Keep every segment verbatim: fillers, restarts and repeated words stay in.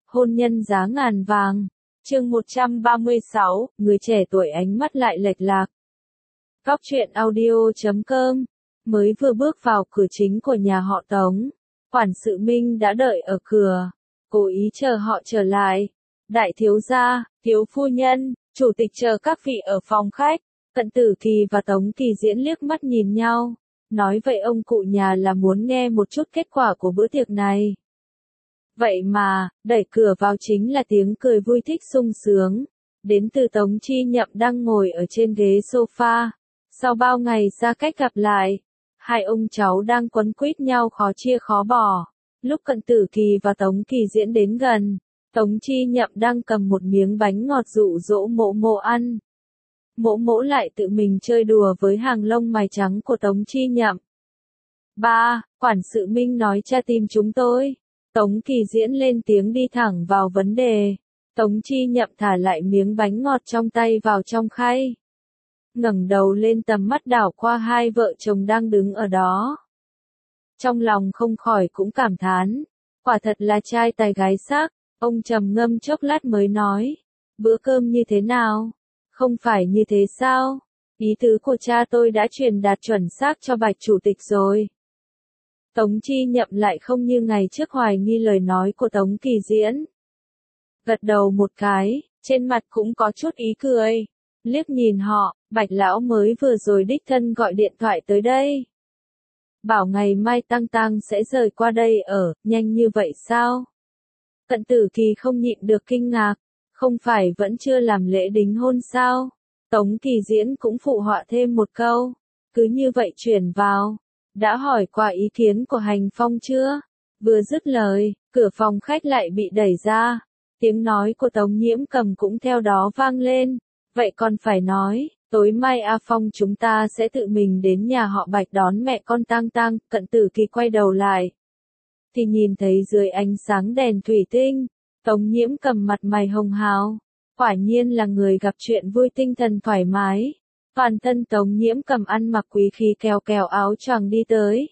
Hôn nhân giá ngàn vàng. Chương một trăm ba mươi sáu, người trẻ tuổi ánh mắt lại lệch lạc. Góc truyện audio chấm com. Mới vừa bước vào cửa chính của nhà họ Tống, quản sự Minh đã đợi ở cửa, cố ý chờ họ trở lại. Đại thiếu gia, thiếu phu nhân, chủ tịch chờ các vị ở phòng khách. Cận Tử Kỳ và Tống Kỳ Diễn liếc mắt nhìn nhau, nói vậy ông cụ nhà là muốn nghe một chút kết quả của bữa tiệc này. Vậy mà, đẩy cửa vào chính là tiếng cười vui thích sung sướng, đến từ Tống Chi Nhậm đang ngồi ở trên ghế sofa. Sau bao ngày xa cách gặp lại, hai ông cháu đang quấn quýt nhau khó chia khó bỏ. Lúc Cận Tử Kỳ và Tống Kỳ Diễn đến gần, Tống Chi Nhậm đang cầm một miếng bánh ngọt dụ dỗ Mộ Mộ ăn. Mộ Mộ lại tự mình chơi đùa với hàng lông mày trắng của Tống Chi Nhậm. Ba, quản sự Minh nói cha tìm chúng tôi. Tống Kỳ Diễn lên tiếng đi thẳng vào vấn đề. Tống Chi Nhậm thả lại miếng bánh ngọt trong tay vào trong khay, ngẩng đầu lên tầm mắt đảo qua hai vợ chồng đang đứng ở đó. Trong lòng không khỏi cũng cảm thán, quả thật là trai tài gái sắc. Ông trầm ngâm chốc lát mới nói, bữa cơm như thế nào? Không phải như thế sao? Ý tứ của cha tôi đã truyền đạt chuẩn xác cho Bạch chủ tịch rồi. Tống Chi Nhậm lại không như ngày trước hoài nghi lời nói của Tống Kỳ Diễn. Gật đầu một cái, trên mặt cũng có chút ý cười. Liếc nhìn họ, Bạch lão mới vừa rồi đích thân gọi điện thoại tới đây. Bảo ngày mai Tăng Tăng sẽ rời qua đây ở, nhanh như vậy sao? Cận Tử Kỳ không nhịn được kinh ngạc, không phải vẫn chưa làm lễ đính hôn sao? Tống Kỳ Diễn cũng phụ họa thêm một câu, cứ như vậy chuyển vào. Đã hỏi qua ý kiến của Hành Phong chưa? Vừa dứt lời, cửa phòng khách lại bị đẩy ra. Tiếng nói của Tống Nhiễm Cầm cũng theo đó vang lên. Vậy còn phải nói, tối mai A Phong chúng ta sẽ tự mình đến nhà họ Bạch đón mẹ con Tang Tang. Cận Tử Kỳ quay đầu lại, thì nhìn thấy dưới ánh sáng đèn thủy tinh, Tống Nhiễm Cầm mặt mày hồng hào. Quả nhiên là người gặp chuyện vui, tinh thần thoải mái. Toàn thân Tống Nhiễm Cầm ăn mặc quý khí kèo kèo áo choàng đi tới.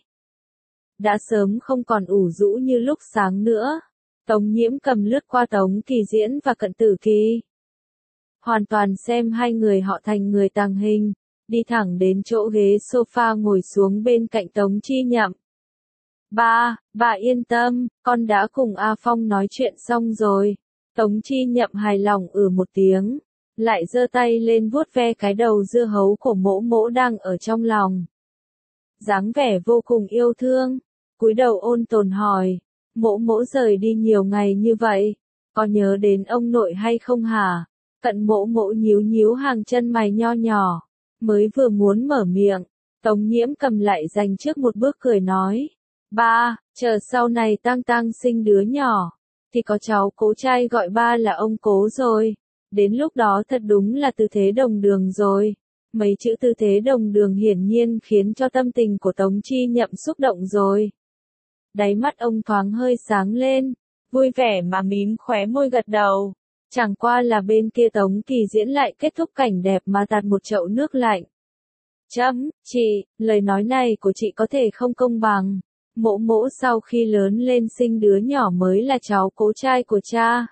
Đã sớm không còn ủ rũ như lúc sáng nữa. Tống Nhiễm Cầm lướt qua Tống Kỳ Diễn và Cận Tử Kỳ, hoàn toàn xem hai người họ thành người tàng hình, đi thẳng đến chỗ ghế sofa ngồi xuống bên cạnh Tống Chi Nhậm. Ba, bà yên tâm, con đã cùng A Phong nói chuyện xong rồi. Tống Chi Nhậm hài lòng ừ một tiếng, lại giơ tay lên vuốt ve cái đầu dưa hấu của Mỗ Mỗ đang ở trong lòng. Dáng vẻ vô cùng yêu thương, cúi đầu ôn tồn hỏi, Mỗ Mỗ rời đi nhiều ngày như vậy, có nhớ đến ông nội hay không hả? Cận Mỗ Mỗ nhíu nhíu hàng chân mày nho nhỏ, mới vừa muốn mở miệng, Tống Nhiễm Cầm lại dành trước một bước cười nói, ba, chờ sau này Tang Tang sinh đứa nhỏ, thì có cháu cố trai gọi ba là ông cố rồi. Đến lúc đó thật đúng là tư thế đồng đường rồi. Mấy chữ tư thế đồng đường hiển nhiên khiến cho tâm tình của Tống Chi Nhậm xúc động rồi. Đáy mắt ông thoáng hơi sáng lên, vui vẻ mà mím khóe môi gật đầu. Chẳng qua là bên kia Tống Kỳ Diễn lại kết thúc cảnh đẹp mà tạt một chậu nước lạnh. Chấm, chị, lời nói này của chị có thể không công bằng. Mỗ Mỗ sau khi lớn lên sinh đứa nhỏ mới là cháu cố trai của cha.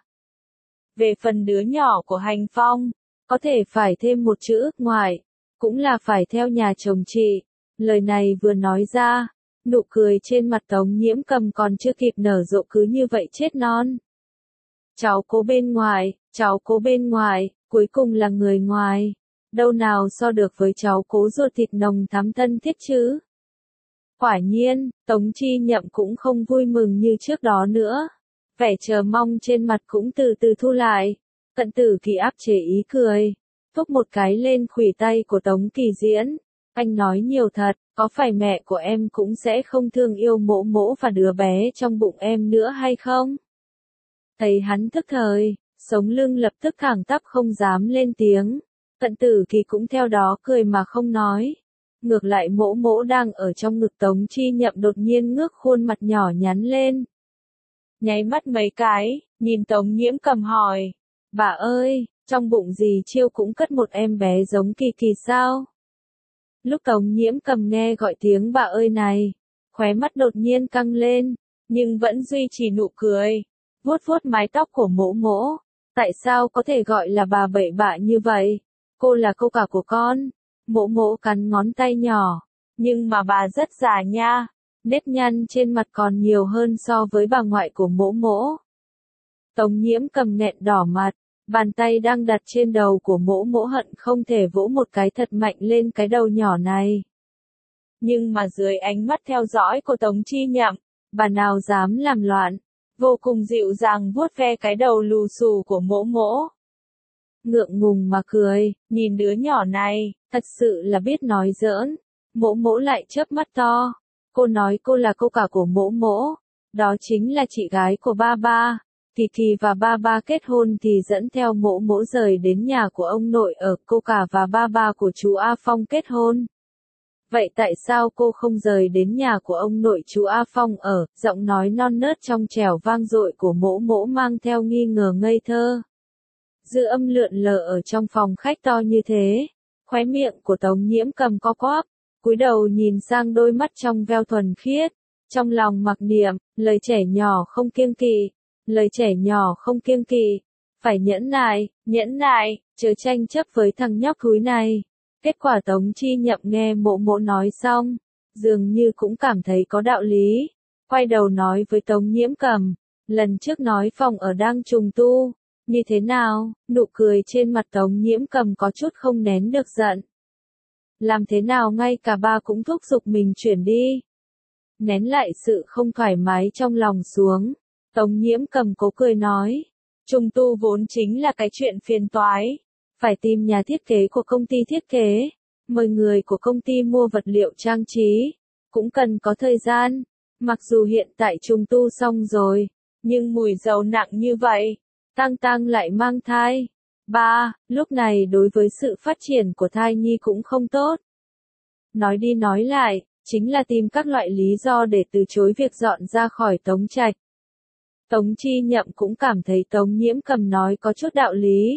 Về phần đứa nhỏ của Hành Phong, có thể phải thêm một chữ ngoại, cũng là phải theo nhà chồng chị. Lời này vừa nói ra, nụ cười trên mặt Tống Nhiễm Cầm còn chưa kịp nở rộ cứ như vậy chết non. Cháu cố bên ngoài, cháu cố bên ngoài, cuối cùng là người ngoài. Đâu nào so được với cháu cố ruột thịt nồng thắm thân thiết chứ. Quả nhiên, Tống Chi Nhậm cũng không vui mừng như trước đó nữa. Vẻ chờ mong trên mặt cũng từ từ thu lại. Cận Tử Kỳ áp chế ý cười, thúc một cái lên khuỷu tay của Tống Kỳ Diễn. Anh nói nhiều thật, có phải mẹ của em cũng sẽ không thương yêu Mỗ Mỗ và đứa bé trong bụng em nữa hay không? Thấy hắn thức thời, sống lưng lập tức thẳng tắp không dám lên tiếng. Cận Tử Kỳ cũng theo đó cười mà không nói. Ngược lại Mỗ Mỗ đang ở trong ngực Tống Chi Nhậm đột nhiên ngước khuôn mặt nhỏ nhắn lên. Nháy mắt mấy cái, nhìn Tống Nhiễm Cầm hỏi, bà ơi, trong bụng dì Chiêu cũng cất một em bé giống Kỳ Kỳ sao? Lúc Tống Nhiễm Cầm nghe gọi tiếng bà ơi này, khóe mắt đột nhiên căng lên, nhưng vẫn duy trì nụ cười. vuốt vuốt mái tóc của mỗ mỗ. Tại sao có thể gọi là bà bậy bạ như vậy? Cô là cô cả của con. Mỗ mỗ cắn ngón tay nhỏ. Nhưng mà bà rất già nha. Nếp nhăn trên mặt còn nhiều hơn so với bà ngoại của mỗ mỗ. Tống Nhiễm cầm nghẹn đỏ mặt. Bàn tay đang đặt trên đầu của mỗ mỗ hận không thể vỗ một cái thật mạnh lên cái đầu nhỏ này. Nhưng mà dưới ánh mắt theo dõi của Tống Chi Nhậm, bà nào dám làm loạn, vô cùng dịu dàng vuốt ve cái đầu lù xù của mỗ mỗ. Ngượng ngùng mà cười, nhìn đứa nhỏ này, thật sự là biết nói giỡn. Mỗ mỗ lại chớp mắt to. Cô nói cô là cô cả của mỗ mỗ, đó chính là chị gái của ba ba. Kỳ Kỳ và ba ba kết hôn thì dẫn theo mỗ mỗ rời đến nhà của ông nội ở, cô cả và ba ba của chú A Phong kết hôn. Vậy tại sao cô không rời đến nhà của ông nội chú A Phong ở? Giọng nói non nớt trong trẻo vang dội của mỗ mỗ mang theo nghi ngờ ngây thơ. Dư âm lượn lờ ở trong phòng khách to như thế. Khóe miệng của Tống Nhiễm cầm co quắp, cúi đầu nhìn sang đôi mắt trong veo thuần khiết. Trong lòng mặc niệm, lời trẻ nhỏ không kiêng kỵ. Lời trẻ nhỏ không kiêng kỵ. Phải nhẫn nại, nhẫn nại, chớ tranh chấp với thằng nhóc thúi này. Kết quả Tống Chi Nhậm nghe mỗ mỗ nói xong, dường như cũng cảm thấy có đạo lý. Quay đầu nói với Tống Nhiễm cầm, lần trước nói phòng ở đang trùng tu, như thế nào? Nụ cười trên mặt Tống Nhiễm cầm có chút không nén được giận. Làm thế nào ngay cả ba cũng thúc giục mình chuyển đi. Nén lại sự không thoải mái trong lòng xuống, Tống Nhiễm cầm cố cười nói, trùng tu vốn chính là cái chuyện phiền toái. Phải tìm nhà thiết kế của công ty thiết kế, mời người của công ty mua vật liệu trang trí, cũng cần có thời gian. Mặc dù hiện tại trùng tu xong rồi, nhưng mùi dầu nặng như vậy, Tang Tang lại mang thai. Ba, lúc này đối với sự phát triển của thai nhi cũng không tốt. Nói đi nói lại, chính là tìm các loại lý do để từ chối việc dọn ra khỏi Tống Trạch. Tống Chi Nhậm cũng cảm thấy Tống Nhiễm cầm nói có chút đạo lý.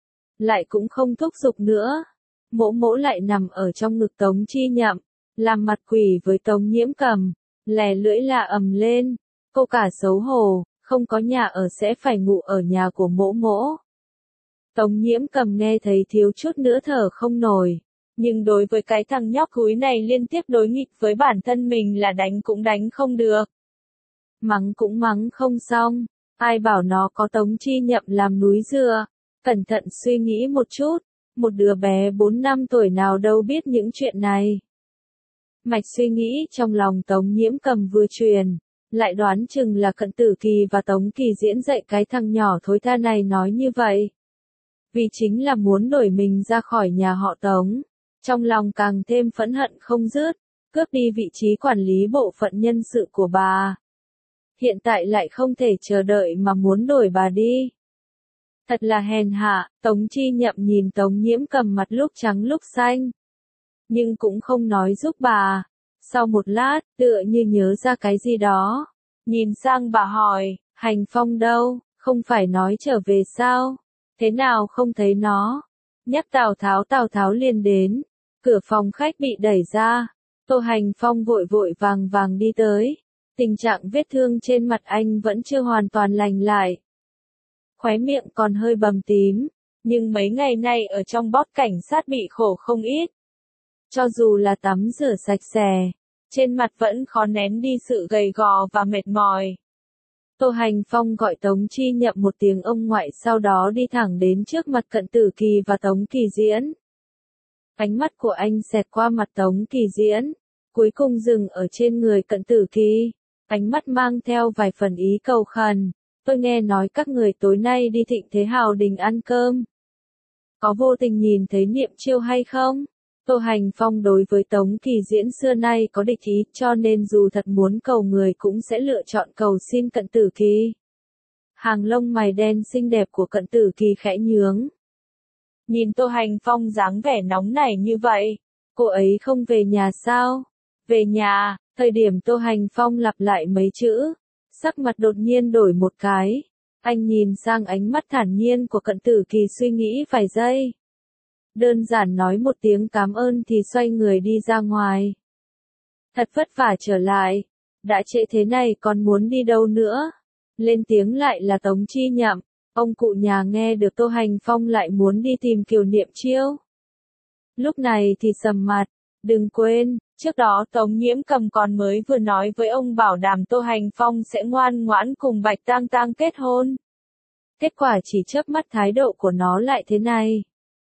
Lại cũng không thúc giục nữa. Mỗ mỗ lại nằm ở trong ngực Tống Chi Nhậm, làm mặt quỷ với Tống Nhiễm cầm, lè lưỡi là ầm lên. Cô cả xấu hổ, không có nhà ở sẽ phải ngủ ở nhà của mỗ mỗ. Tống Nhiễm cầm nghe thấy thiếu chút nữa thở không nổi. Nhưng đối với cái thằng nhóc cúi này liên tiếp đối nghịch với bản thân mình là đánh cũng đánh không được. Mắng cũng mắng không xong, ai bảo nó có Tống Chi Nhậm làm núi dựa. Cẩn thận suy nghĩ một chút, một đứa bé bốn năm tuổi nào đâu biết những chuyện này. Mạch suy nghĩ trong lòng Tống Nhiễm cầm vừa truyền, lại đoán chừng là Cận Tử Kỳ và Tống Kỳ Diễn dạy cái thằng nhỏ thối tha này nói như vậy. Vì chính là muốn đuổi mình ra khỏi nhà họ Tống. Trong lòng càng thêm phẫn hận không dứt, cướp đi vị trí quản lý bộ phận nhân sự của bà. Hiện tại lại không thể chờ đợi mà muốn đuổi bà đi. Thật là hèn hạ, Tống Chi Nhậm nhìn Tống Nhiễm cầm mặt lúc trắng lúc xanh. Nhưng cũng không nói giúp bà. Sau một lát, tựa như nhớ ra cái gì đó. Nhìn sang bà hỏi, Hành Phong đâu, không phải nói trở về sao? Thế nào không thấy nó? Nhắc Tào Tháo Tào Tháo liền đến. Cửa phòng khách bị đẩy ra. Tô Hành Phong vội vội vàng vàng đi tới. Tình trạng vết thương trên mặt anh vẫn chưa hoàn toàn lành lại. Khóe miệng còn hơi bầm tím, nhưng mấy ngày nay ở trong bót cảnh sát bị khổ không ít. Cho dù là tắm rửa sạch sẽ, trên mặt vẫn khó nén đi sự gầy gò và mệt mỏi. Tô Hành Phong gọi Tống Chi Nhậm một tiếng ông ngoại, sau đó đi thẳng đến trước mặt Cận Tử Kỳ và Tống Kỳ Diễn. Ánh mắt của anh xẹt qua mặt Tống Kỳ Diễn, cuối cùng dừng ở trên người Cận Tử Kỳ. Ánh mắt mang theo vài phần ý cầu khẩn. Tôi nghe nói các người tối nay đi Thịnh Thế Hào Đình ăn cơm. Có vô tình nhìn thấy Niệm Chiêu hay không? Tô Hành Phong đối với Tống Kỳ Diễn xưa nay có địch ý, cho nên dù thật muốn cầu người cũng sẽ lựa chọn cầu xin Cận Tử Kỳ. Hàng lông mày đen xinh đẹp của Cận Tử Kỳ khẽ nhướng. Nhìn Tô Hành Phong dáng vẻ nóng nảy như vậy, cô ấy không về nhà sao? Về nhà, thời điểm Tô Hành Phong lặp lại mấy chữ, sắc mặt đột nhiên đổi một cái. Anh nhìn sang ánh mắt thản nhiên của Cận Tử Kỳ suy nghĩ vài giây. Đơn giản nói một tiếng cảm ơn thì xoay người đi ra ngoài. Thật vất vả trở lại. Đã trễ thế này còn muốn đi đâu nữa? Lên tiếng lại là Tống Chi Nhậm. Ông cụ nhà nghe được Tô Hành Phong lại muốn đi tìm Kiều Niệm Chiêu. Lúc này thì sầm mặt. Đừng quên, trước đó Tống Nhiễm Cầm còn mới vừa nói với ông bảo đảm Tô Hành Phong sẽ ngoan ngoãn cùng Bạch Tang Tang kết hôn. Kết quả chỉ chớp mắt thái độ của nó lại thế này.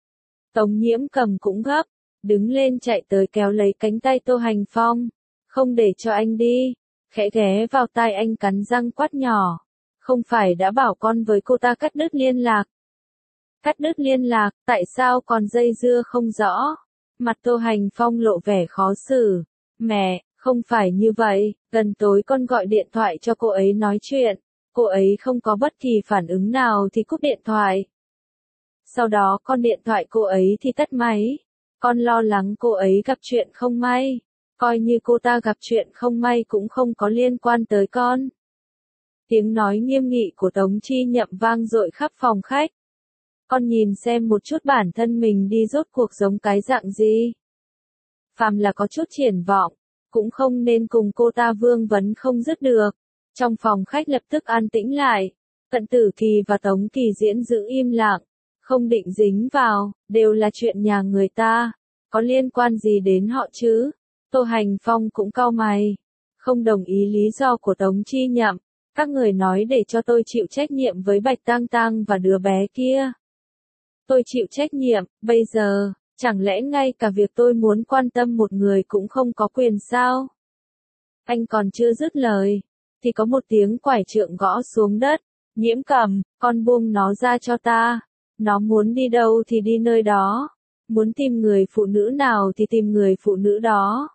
Tống Nhiễm Cầm cũng gấp, đứng lên chạy tới kéo lấy cánh tay Tô Hành Phong. Không để cho anh đi, khẽ ghé vào tai anh cắn răng quát nhỏ. Không phải đã bảo con với cô ta cắt đứt liên lạc. Cắt đứt liên lạc, tại sao còn dây dưa không rõ? Mặt Tô Hành Phong lộ vẻ khó xử. Mẹ, không phải như vậy, gần tối con gọi điện thoại cho cô ấy nói chuyện. Cô ấy không có bất kỳ phản ứng nào thì cúp điện thoại. Sau đó con điện thoại cô ấy thì tắt máy. Con lo lắng cô ấy gặp chuyện không may. Coi như cô ta gặp chuyện không may cũng không có liên quan tới con. Tiếng nói nghiêm nghị của Tống Chi Nhậm vang dội khắp phòng khách. Con nhìn xem một chút bản thân mình đi rốt cuộc giống cái dạng gì. Phàm là có chút triển vọng, cũng không nên cùng cô ta vương vấn không dứt được. Trong phòng khách lập tức an tĩnh lại. Cận Tử Kỳ và Tống Kỳ Diễn giữ im lặng, không định dính vào, đều là chuyện nhà người ta. Có liên quan gì đến họ chứ? Tô Hành Phong cũng cau mày. Không đồng ý lý do của Tống Chi Nhậm. Các người nói để cho tôi chịu trách nhiệm với Bạch Tang Tang và đứa bé kia. Tôi chịu trách nhiệm, bây giờ, chẳng lẽ ngay cả việc tôi muốn quan tâm một người cũng không có quyền sao? Anh còn chưa dứt lời, thì có một tiếng quải trượng gõ xuống đất. Nhiễm Cầm, con buông nó ra cho ta. Nó muốn đi đâu thì đi nơi đó. Muốn tìm người phụ nữ nào thì tìm người phụ nữ đó.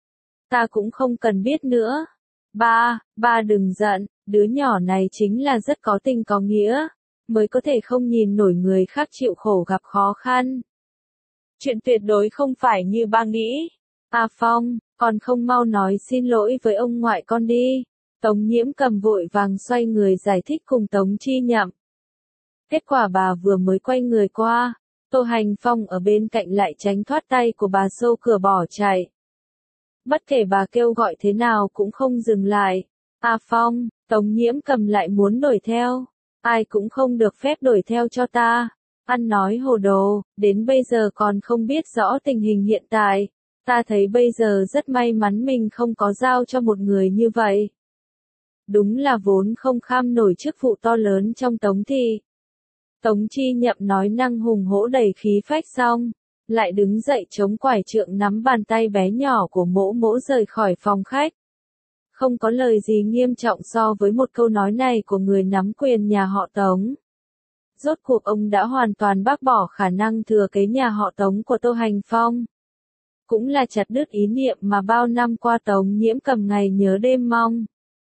Ta cũng không cần biết nữa. Ba, ba đừng giận, đứa nhỏ này chính là rất có tình có nghĩa. Mới có thể không nhìn nổi người khác chịu khổ gặp khó khăn. Chuyện tuyệt đối không phải như ba nghĩ. A Phong, còn không mau nói xin lỗi với ông ngoại con đi. Tống Nhiễm Cầm vội vàng xoay người giải thích cùng Tống Chi Nhậm. Kết quả bà vừa mới quay người qua, Tô Hành Phong ở bên cạnh lại tránh thoát tay của bà xô cửa bỏ chạy. Bất kể bà kêu gọi thế nào cũng không dừng lại. A Phong, Tống Nhiễm Cầm lại muốn đuổi theo. Ai cũng không được phép đuổi theo cho ta. Ăn nói hồ đồ, đến bây giờ còn không biết rõ tình hình hiện tại. Ta thấy bây giờ rất may mắn mình không có giao cho một người như vậy. Đúng là vốn không kham nổi chức vụ to lớn trong Tống thị. Tống Chi Nhậm nói năng hùng hổ đầy khí phách xong, lại đứng dậy chống quải trượng nắm bàn tay bé nhỏ của Mỗ Mỗ rời khỏi phòng khách. Không có lời gì nghiêm trọng so với một câu nói này của người nắm quyền nhà họ Tống. Rốt cuộc ông đã hoàn toàn bác bỏ khả năng thừa kế nhà họ Tống của Tô Hành Phong. Cũng là chặt đứt ý niệm mà bao năm qua Tống Nhiễm Cầm ngày nhớ đêm mong.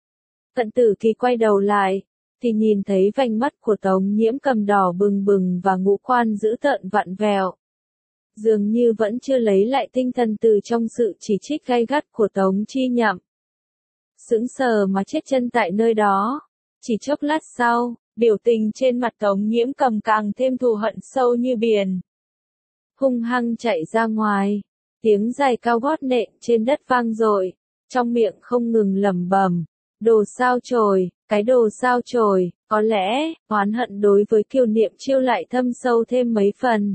Cận Tử Kỳ quay đầu lại, thì nhìn thấy vành mắt của Tống Nhiễm Cầm đỏ bừng bừng và ngũ quan dữ tợn vặn vẹo. Dường như vẫn chưa lấy lại tinh thần từ trong sự chỉ trích gay gắt của Tống Chi Nhậm. Sững sờ mà chết chân tại nơi đó. Chỉ chốc lát sau, biểu tình trên mặt Tống Nhiễm Cầm càng thêm thù hận sâu như biển. Hung hăng chạy ra ngoài, tiếng giày cao gót nện trên đất vang dội, trong miệng không ngừng lẩm bẩm, đồ sao chổi, cái đồ sao chổi, có lẽ, oán hận đối với Kiều Niệm Chiêu lại thâm sâu thêm mấy phần.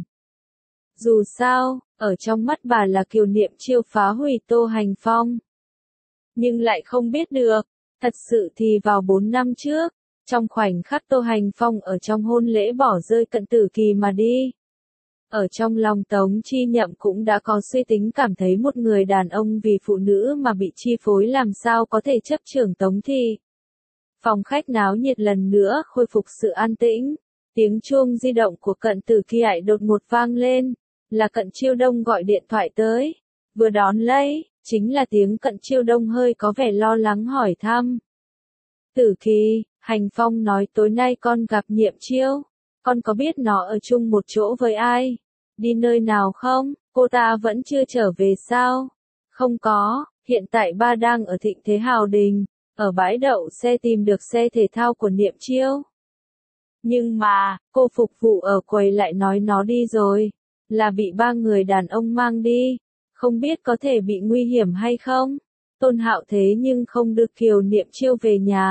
Dù sao, ở trong mắt bà là Kiều Niệm Chiêu phá hủy Tô Hành Phong. Nhưng lại không biết được, thật sự thì vào bốn năm trước, trong khoảnh khắc Tô Hành Phong ở trong hôn lễ bỏ rơi Cận Tử Kỳ mà đi. Ở trong lòng Tống Chi Nhậm cũng đã có suy tính cảm thấy một người đàn ông vì phụ nữ mà bị chi phối làm sao có thể chấp trưởng Tống thị. Phòng khách náo nhiệt lần nữa khôi phục sự an tĩnh, tiếng chuông di động của Cận Tử Kỳ ại đột ngột vang lên, là Cận Chiêu Đông gọi điện thoại tới, vừa đón lấy, chính là tiếng Cận Chiêu Đông hơi có vẻ lo lắng hỏi thăm. Tử Kỳ, Hành Phong nói tối nay con gặp Niệm Chiêu, con có biết nó ở chung một chỗ với ai? Đi nơi nào không? Cô ta vẫn chưa trở về sao? Không có, hiện tại ba đang ở Thịnh Thế Hào Đình, ở bãi đậu xe tìm được xe thể thao của Niệm Chiêu. Nhưng mà, cô phục vụ ở quầy lại nói nó đi rồi, là bị ba người đàn ông mang đi, không biết có thể bị nguy hiểm hay không? Tôn Hạo thế nhưng không được Kiều Niệm Chiêu về nhà,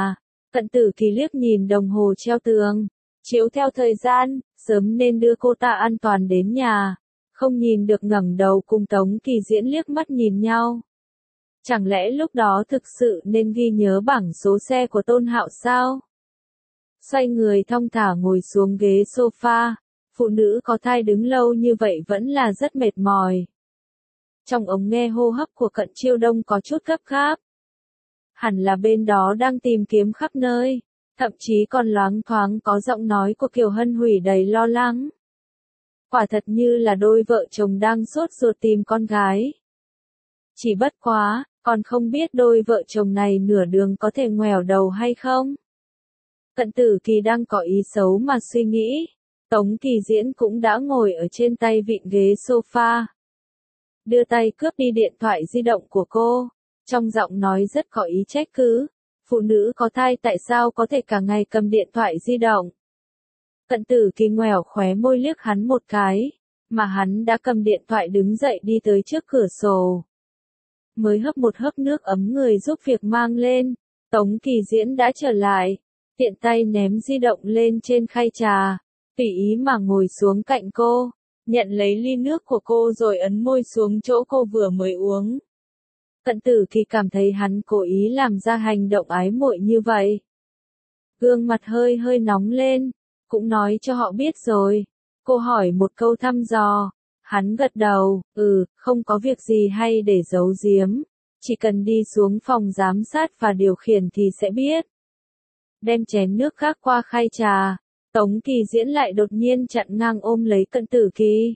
Cận Tử Kỳ liếc nhìn đồng hồ treo tường, chiếu theo thời gian, sớm nên đưa cô ta an toàn đến nhà, không nhìn được ngẩng đầu cùng Tống Kỳ Diễn liếc mắt nhìn nhau. Chẳng lẽ lúc đó thực sự nên ghi nhớ bảng số xe của Tôn Hạo sao? Xoay người thong thả ngồi xuống ghế sofa, phụ nữ có thai đứng lâu như vậy vẫn là rất mệt mỏi. Trong ống nghe hô hấp của Cận Chiêu Đông có chút gấp gáp. Hẳn là bên đó đang tìm kiếm khắp nơi, thậm chí còn loáng thoáng có giọng nói của Kiều Hân Hủy đầy lo lắng. Quả thật như là đôi vợ chồng đang sốt ruột tìm con gái. Chỉ bất quá, còn không biết đôi vợ chồng này nửa đường có thể ngoẻo đầu hay không. Cận Tử Kỳ đang có ý xấu mà suy nghĩ, Tống Kỳ Diễn cũng đã ngồi ở trên tay vịn ghế sofa. Đưa tay cướp đi điện thoại di động của cô, trong giọng nói rất có ý trách cứ, phụ nữ có thai tại sao có thể cả ngày cầm điện thoại di động. Cận Tử Kỳ ngoẻo khóe môi liếc hắn một cái, mà hắn đã cầm điện thoại đứng dậy đi tới trước cửa sổ. Mới hấp một hớp nước ấm người giúp việc mang lên, Tống Kỳ Diễn đã trở lại, tiện tay ném di động lên trên khay trà, tùy ý mà ngồi xuống cạnh cô, nhận lấy ly nước của cô rồi ấn môi xuống chỗ cô vừa mới uống. Cận Tử Kỳ cảm thấy hắn cố ý làm ra hành động ái muội như vậy. Gương mặt hơi hơi nóng lên, cũng nói cho họ biết rồi. Cô hỏi một câu thăm dò, hắn gật đầu, ừ, không có việc gì hay để giấu giếm, chỉ cần đi xuống phòng giám sát và điều khiển thì sẽ biết. Đem chén nước khác qua khay trà, Tống Kỳ Diễn lại đột nhiên chặn ngang ôm lấy Cận Tử Kỳ.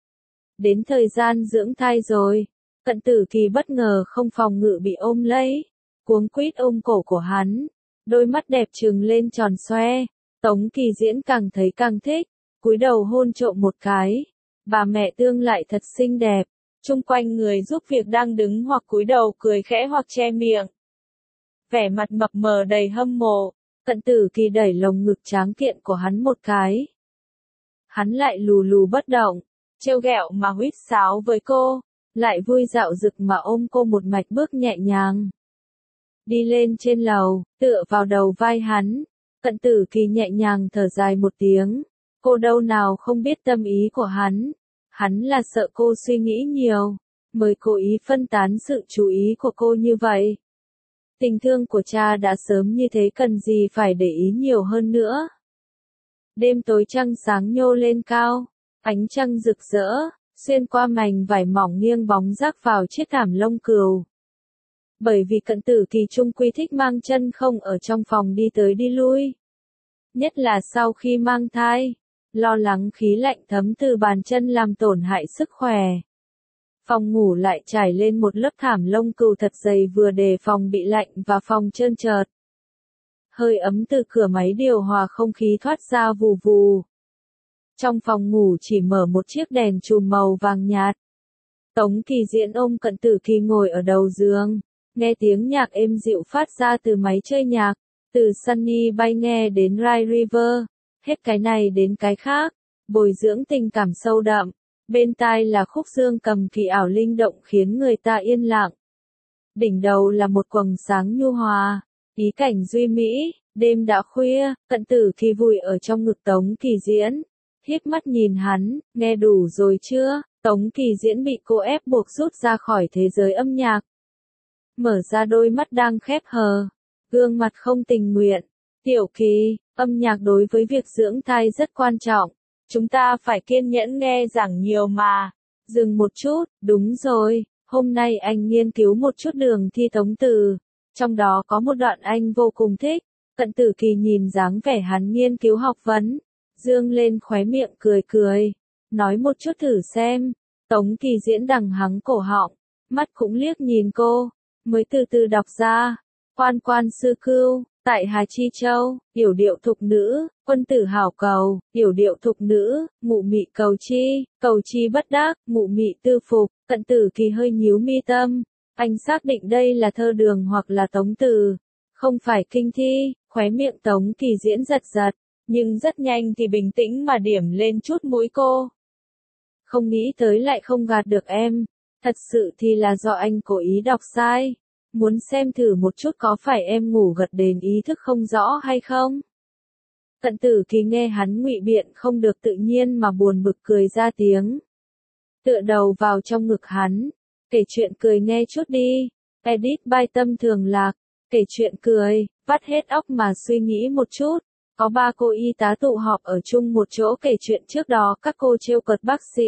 Đến thời gian dưỡng thai rồi, Cận Tử Kỳ bất ngờ không phòng ngự bị ôm lấy, cuống quýt ôm cổ của hắn, đôi mắt đẹp trừng lên tròn xoe. Tống Kỳ Diễn càng thấy càng thích, cúi đầu hôn trộm một cái. Bà mẹ Tương lại thật xinh đẹp, chung quanh người giúp việc đang đứng hoặc cúi đầu cười khẽ hoặc che miệng. Vẻ mặt mập mờ đầy hâm mộ, Cận Tử Kỳ đẩy lồng ngực tráng kiện của hắn một cái. Hắn lại lù lù bất động, trêu ghẹo mà huýt sáo với cô, lại vui dạo dực mà ôm cô một mạch bước nhẹ nhàng. Đi lên trên lầu, tựa vào đầu vai hắn, Cận Tử Kỳ nhẹ nhàng thở dài một tiếng, cô đâu nào không biết tâm ý của hắn, hắn là sợ cô suy nghĩ nhiều, mới cố ý phân tán sự chú ý của cô như vậy. Tình thương của cha đã sớm như thế cần gì phải để ý nhiều hơn nữa. Đêm tối trăng sáng nhô lên cao, ánh trăng rực rỡ, xuyên qua mảnh vải mỏng nghiêng bóng rác vào chiếc thảm lông cừu. Bởi vì Cận Tử Kỳ chung quy thích mang chân không ở trong phòng đi tới đi lui. Nhất là sau khi mang thai, lo lắng khí lạnh thấm từ bàn chân làm tổn hại sức khỏe. Phòng ngủ lại trải lên một lớp thảm lông cừu thật dày vừa đề phòng bị lạnh và phòng trơn trượt. Hơi ấm từ cửa máy điều hòa không khí thoát ra vù vù. Trong phòng ngủ chỉ mở một chiếc đèn chùm màu vàng nhạt. Tống Kỳ Diễn ôm Cận Tử Kỳ ngồi ở đầu giường, nghe tiếng nhạc êm dịu phát ra từ máy chơi nhạc, từ Sunny Bay nghe đến Rai River, hết cái này đến cái khác, bồi dưỡng tình cảm sâu đậm. Bên tai là khúc dương cầm kỳ ảo linh động khiến người ta yên lặng. Đỉnh đầu là một quầng sáng nhu hòa, ý cảnh duy mỹ, đêm đã khuya, Cận Tử Kỳ vùi ở trong ngực Tống Kỳ Diễn, híp mắt nhìn hắn, nghe đủ rồi chưa? Tống Kỳ Diễn bị cô ép buộc rút ra khỏi thế giới âm nhạc. Mở ra đôi mắt đang khép hờ, gương mặt không tình nguyện. Tiểu Kỳ, âm nhạc đối với việc dưỡng thai rất quan trọng. Chúng ta phải kiên nhẫn nghe giảng nhiều mà. Dừng một chút, đúng rồi, hôm nay anh nghiên cứu một chút đường thi tống từ. Trong đó có một đoạn anh vô cùng thích. Cận Tử Kỳ nhìn dáng vẻ hắn nghiên cứu học vấn, dương lên khóe miệng cười cười. Nói một chút thử xem. Tống Kỳ Diễn đằng hắng cổ họng, mắt cũng liếc nhìn cô, mới từ từ đọc ra. Quan quan sư cưu, tại Hà Chi Châu, yểu điệu thục nữ, quân tử hảo cầu, yểu điệu thục nữ, mụ mị cầu chi, cầu chi bất đắc, mụ mị tư phục. Cận Tử Kỳ hơi nhíu mi tâm, anh xác định đây là thơ đường hoặc là tống từ, không phải kinh thi. Khóe miệng Tống Kỳ Diễn giật giật, nhưng rất nhanh thì bình tĩnh mà điểm lên chút mũi cô. Không nghĩ tới lại không gạt được em, thật sự thì là do anh cố ý đọc sai. muốn xem thử một chút có phải em ngủ gật đến ý thức không rõ hay không? Cận Tử Kỳ nghe hắn ngụy biện không được tự nhiên mà buồn bực cười ra tiếng. Tựa đầu vào trong ngực hắn, kể chuyện cười nghe chút đi. Edit by Tâm Thường Lạc, kể chuyện cười, vắt hết óc mà suy nghĩ một chút. Có ba cô y tá tụ họp ở chung một chỗ kể chuyện trước đó các cô trêu cợt bác sĩ.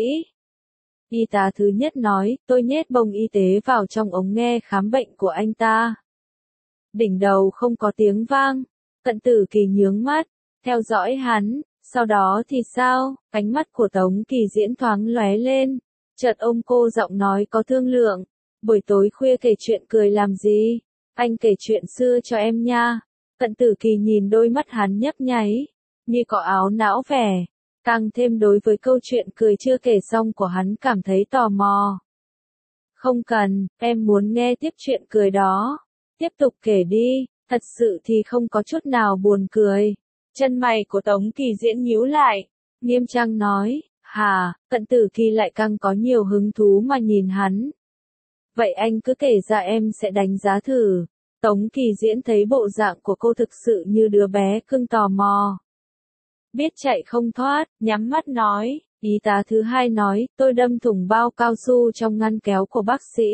Y tá thứ nhất nói, tôi nhét bông y tế vào trong ống nghe khám bệnh của anh ta. Đỉnh đầu không có tiếng vang, Cận Tử Kỳ nhướng mắt, theo dõi hắn, sau đó thì sao, ánh mắt của Tống Kỳ Diễn thoáng lóe lên, chợt ôm cô giọng nói có thương lượng, buổi tối khuya kể chuyện cười làm gì, anh kể chuyện xưa cho em nha. Cận Tử Kỳ nhìn đôi mắt hắn nhấp nháy, như có áo não vẻ, càng thêm đối với câu chuyện cười chưa kể xong của hắn cảm thấy tò mò. Không cần, em muốn nghe tiếp chuyện cười đó. Tiếp tục kể đi, thật sự thì không có chút nào buồn cười. Chân mày của Tống Kỳ Diễn nhíu lại, nghiêm trang nói, hà, Cận Tử Kỳ lại càng có nhiều hứng thú mà nhìn hắn. Vậy anh cứ kể ra em sẽ đánh giá thử. Tống Kỳ Diễn thấy bộ dạng của cô thực sự như đứa bé cưng tò mò. Biết chạy không thoát, nhắm mắt nói, y tá thứ hai nói, tôi đâm thủng bao cao su trong ngăn kéo của bác sĩ.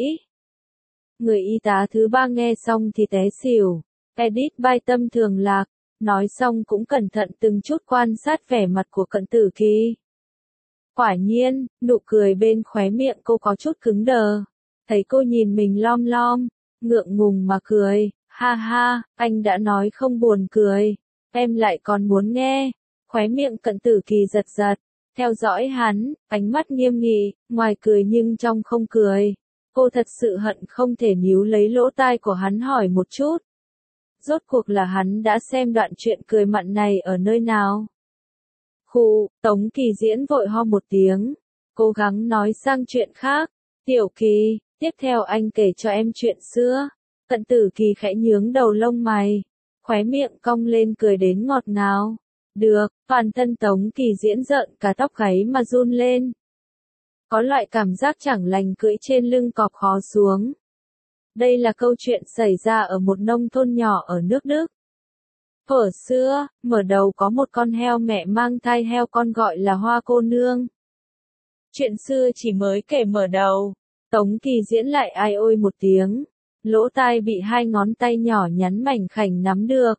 Người y tá thứ ba nghe xong thì té xỉu. Edit by Tâm Thường Lạc, nói xong cũng cẩn thận từng chút quan sát vẻ mặt của Cận Tử Kỳ. Quả nhiên, nụ cười bên khóe miệng cô có chút cứng đờ. Thấy cô nhìn mình lom lom, ngượng ngùng mà cười, ha ha, anh đã nói không buồn cười, em lại còn muốn nghe. Khóe miệng Cận Tử Kỳ giật giật, theo dõi hắn, ánh mắt nghiêm nghị, ngoài cười nhưng trong không cười. Cô thật sự hận không thể níu lấy lỗ tai của hắn hỏi một chút. Rốt cuộc là hắn đã xem đoạn chuyện cười mặn này ở nơi nào? Khụ, Tống Kỳ Diễn vội ho một tiếng, cố gắng nói sang chuyện khác. Tiểu Kỳ, tiếp theo anh kể cho em chuyện xưa. Cận Tử Kỳ khẽ nhướng đầu lông mày, khóe miệng cong lên cười đến ngọt ngào. Được, toàn thân Tống Kỳ Diễn rợn cả tóc gáy mà run lên. Có loại cảm giác chẳng lành cưỡi trên lưng cọp khó xuống. Đây là câu chuyện xảy ra ở một nông thôn nhỏ ở nước Đức. Thuở xưa, mở đầu có một con heo mẹ mang thai heo con gọi là Hoa Cô Nương. Chuyện xưa chỉ mới kể mở đầu, Tống Kỳ Diễn lại ai ôi một tiếng, lỗ tai bị hai ngón tay nhỏ nhắn mảnh khảnh nắm được.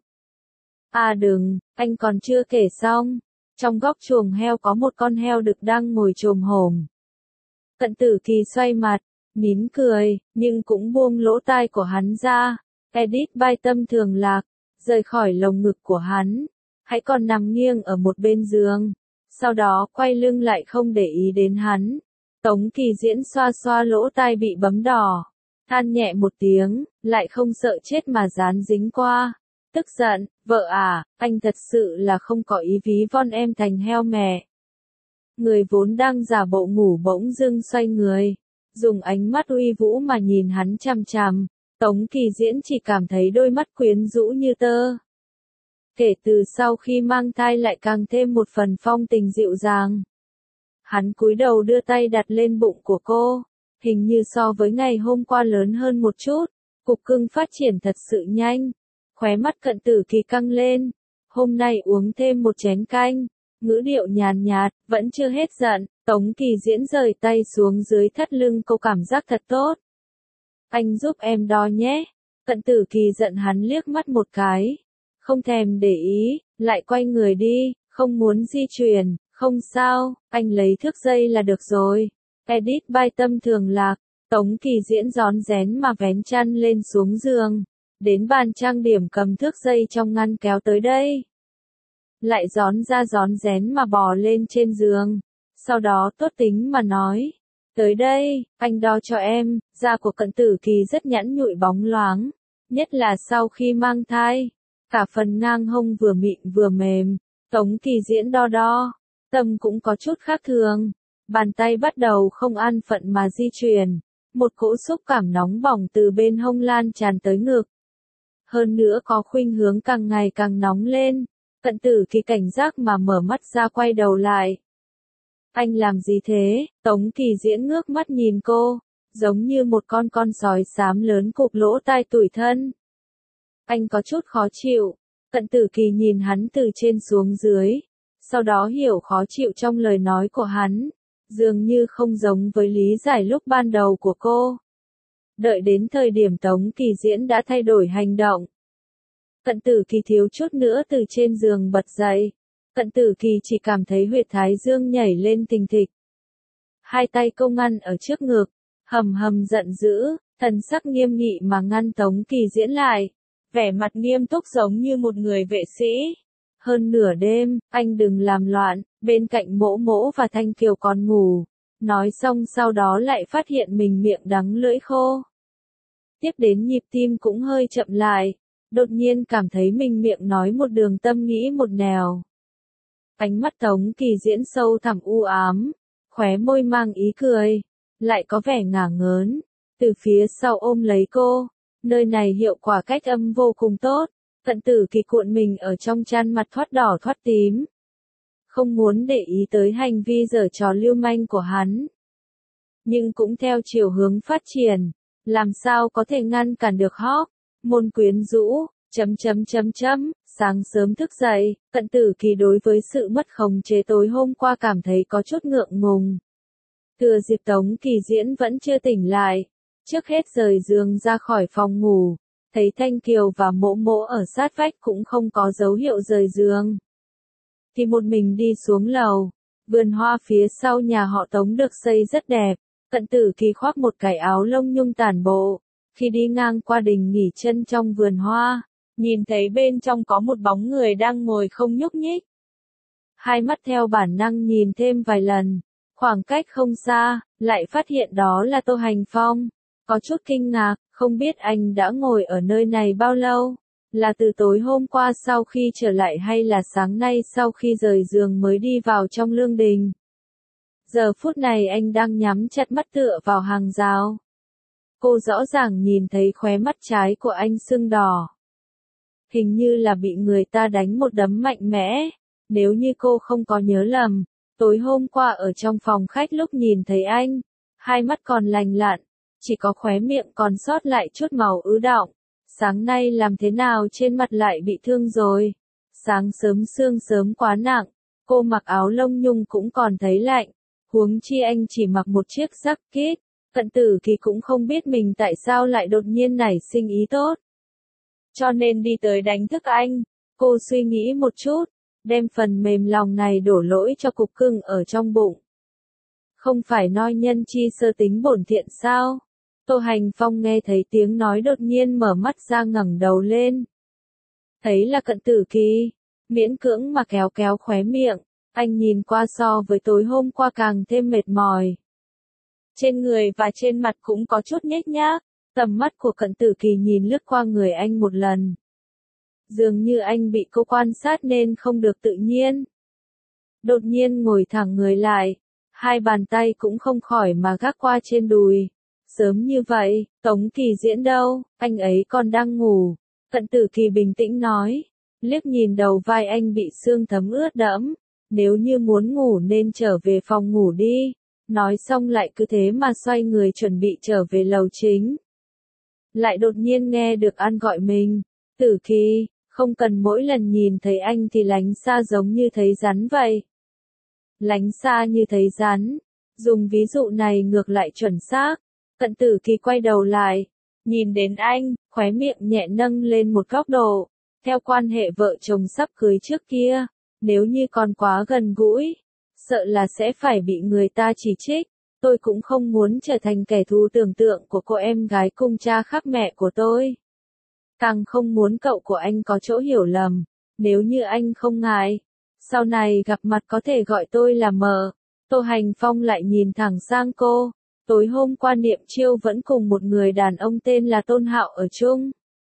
À đừng, anh còn chưa kể xong. Trong góc chuồng heo có một con heo đực đang ngồi chồm hổm. Cận Tử Kỳ xoay mặt, nín cười, nhưng cũng buông lỗ tai của hắn ra. Edit by Tâm Thường Lạc, rời khỏi lồng ngực của hắn, hãy còn nằm nghiêng ở một bên giường. Sau đó quay lưng lại không để ý đến hắn. Tống Kỳ Diễn xoa xoa lỗ tai bị bấm đỏ, than nhẹ một tiếng, lại không sợ chết mà dán dính qua. Tức giận, vợ à, anh thật sự là không có ý ví von em thành heo mẹ. Người vốn đang giả bộ ngủ bỗng dưng xoay người, dùng ánh mắt uy vũ mà nhìn hắn chằm chằm. Tống Kỳ Diễn chỉ cảm thấy đôi mắt quyến rũ như tơ. Kể từ sau khi mang thai lại càng thêm một phần phong tình dịu dàng. Hắn cúi đầu đưa tay đặt lên bụng của cô, hình như so với ngày hôm qua lớn hơn một chút, cục cưng phát triển thật sự nhanh. Khóe mắt Cận Tử Kỳ căng lên, hôm nay uống thêm một chén canh, ngữ điệu nhàn nhạt, vẫn chưa hết giận. Tống Kỳ Diễn rời tay xuống dưới thắt lưng cô, cảm giác thật tốt. Anh giúp em đo nhé. Cận Tử Kỳ giận hắn liếc mắt một cái, không thèm để ý, lại quay người đi, không muốn di chuyển. Không sao, anh lấy thước dây là được rồi. Edit by Tâm Thường Lạc, Tống Kỳ Diễn rón rén mà vén chăn lên xuống giường, đến bàn trang điểm cầm thước dây trong ngăn kéo tới đây. Lại rón ra rón rén mà bò lên trên giường, sau đó tốt tính mà nói, tới đây, anh đo cho em. Da của Cận Tử Kỳ rất nhẵn nhụi bóng loáng, nhất là sau khi mang thai, cả phần ngang hông vừa mịn vừa mềm. Tống Kỳ Diễn đo đo, tâm cũng có chút khác thường, bàn tay bắt đầu không an phận mà di chuyển, một cỗ xúc cảm nóng bỏng từ bên hông lan tràn tới ngực. Hơn nữa có khuynh hướng càng ngày càng nóng lên. Cận Tử Kỳ cảnh giác mà mở mắt ra, quay đầu lại. Anh làm gì thế? Tống Kỳ Diễn ngước mắt nhìn cô, giống như một con con sói xám lớn cụp lỗ tai tủi thân. Anh có chút khó chịu, Cận Tử Kỳ nhìn hắn từ trên xuống dưới, sau đó hiểu khó chịu trong lời nói của hắn, dường như không giống với lý giải lúc ban đầu của cô. Đợi đến thời điểm Tống Kỳ Diễn đã thay đổi hành động. Cận Tử Kỳ thiếu chút nữa từ trên giường bật dậy. Cận Tử Kỳ chỉ cảm thấy huyệt thái dương nhảy lên thình thịch. Hai tay cô ngăn ở trước ngực, hầm hầm giận dữ, thần sắc nghiêm nghị mà ngăn Tống Kỳ Diễn lại, vẻ mặt nghiêm túc giống như một người vệ sĩ. Hơn nửa đêm, anh đừng làm loạn, bên cạnh Mỗ Mỗ và Thanh Kiều còn ngủ. Nói xong sau đó lại phát hiện mình miệng đắng lưỡi khô. Tiếp đến nhịp tim cũng hơi chậm lại, đột nhiên cảm thấy mình miệng nói một đường tâm nghĩ một nẻo. Ánh mắt Tống Kỳ Diễn sâu thẳm u ám, khóe môi mang ý cười, lại có vẻ ngả ngớn, từ phía sau ôm lấy cô, nơi này hiệu quả cách âm vô cùng tốt. Cận Tử Kỳ cuộn mình ở trong chăn mặt thoát đỏ thoát tím. Không muốn để ý tới hành vi giở trò lưu manh của hắn. Nhưng cũng theo chiều hướng phát triển, làm sao có thể ngăn cản được hóc, môn quyến rũ, chấm chấm chấm chấm, sáng sớm thức dậy, Cận Tử Kỳ đối với sự mất khống chế tối hôm qua cảm thấy có chút ngượng ngùng. Thừa dịp Tống Kỳ Diễn vẫn chưa tỉnh lại, trước hết rời giường ra khỏi phòng ngủ. Thấy Thanh Kiều và Mỗ Mỗ ở sát vách cũng không có dấu hiệu rời giường. Thì một mình đi xuống lầu, vườn hoa phía sau nhà họ Tống được xây rất đẹp, Cận Tử Kỳ khoác một cái áo lông nhung tản bộ. Khi đi ngang qua đình nghỉ chân trong vườn hoa, nhìn thấy bên trong có một bóng người đang ngồi không nhúc nhích. Hai mắt theo bản năng nhìn thêm vài lần, khoảng cách không xa, lại phát hiện đó là Tô Hành Phong. Có chút kinh ngạc, không biết anh đã ngồi ở nơi này bao lâu, là từ tối hôm qua sau khi trở lại hay là sáng nay sau khi rời giường mới đi vào trong lương đình. Giờ phút này anh đang nhắm chặt mắt tựa vào hàng rào. Cô rõ ràng nhìn thấy khóe mắt trái của anh sưng đỏ. Hình như là bị người ta đánh một đấm mạnh mẽ, nếu như cô không có nhớ lầm, tối hôm qua ở trong phòng khách lúc nhìn thấy anh, hai mắt còn lành lặn. Chỉ có khóe miệng còn sót lại chút màu ứ đọng. Sáng nay làm thế nào trên mặt lại bị thương rồi? Sáng sớm sương sớm quá nặng, cô mặc áo lông nhung cũng còn thấy lạnh. Huống chi anh chỉ mặc một chiếc jacket. Cận Tử Kỳ cũng không biết mình tại sao lại đột nhiên nảy sinh ý tốt. Cho nên đi tới đánh thức anh. Cô suy nghĩ một chút, đem phần mềm lòng này đổ lỗi cho cục cưng ở trong bụng. Không phải nói nhân chi sơ tính bổn thiện sao? Tô Hành Phong nghe thấy tiếng nói đột nhiên mở mắt ra ngẩng đầu lên. Thấy là Cận Tử Kỳ, miễn cưỡng mà kéo kéo khóe miệng, anh nhìn qua so với tối hôm qua càng thêm mệt mỏi. Trên người và trên mặt cũng có chút nhếch nhác, tầm mắt của Cận Tử Kỳ nhìn lướt qua người anh một lần. Dường như anh bị cô quan sát nên không được tự nhiên. Đột nhiên ngồi thẳng người lại, hai bàn tay cũng không khỏi mà gác qua trên đùi. Sớm như vậy, Tống Kỳ Diễn đâu, anh ấy còn đang ngủ. Cận Tử Kỳ bình tĩnh nói, liếc nhìn đầu vai anh bị sương thấm ướt đẫm, nếu như muốn ngủ nên trở về phòng ngủ đi. Nói xong lại cứ thế mà xoay người chuẩn bị trở về lầu chính. Lại đột nhiên nghe được An gọi mình, Tử Kỳ, không cần mỗi lần nhìn thấy anh thì lánh xa giống như thấy rắn vậy. Lánh xa như thấy rắn, dùng ví dụ này ngược lại chuẩn xác. Cận Tử Kỳ quay đầu lại, nhìn đến anh, khóe miệng nhẹ nâng lên một góc độ. Theo quan hệ vợ chồng sắp cưới trước kia, nếu như còn quá gần gũi, sợ là sẽ phải bị người ta chỉ trích. Tôi cũng không muốn trở thành kẻ thù tưởng tượng của cô em gái cùng cha khác mẹ của tôi. Càng không muốn cậu của anh có chỗ hiểu lầm, nếu như anh không ngại. Sau này gặp mặt có thể gọi tôi là mợ. Tô Hành Phong lại nhìn thẳng sang cô. Tối hôm qua Niệm Chiêu vẫn cùng một người đàn ông tên là Tôn Hạo ở chung.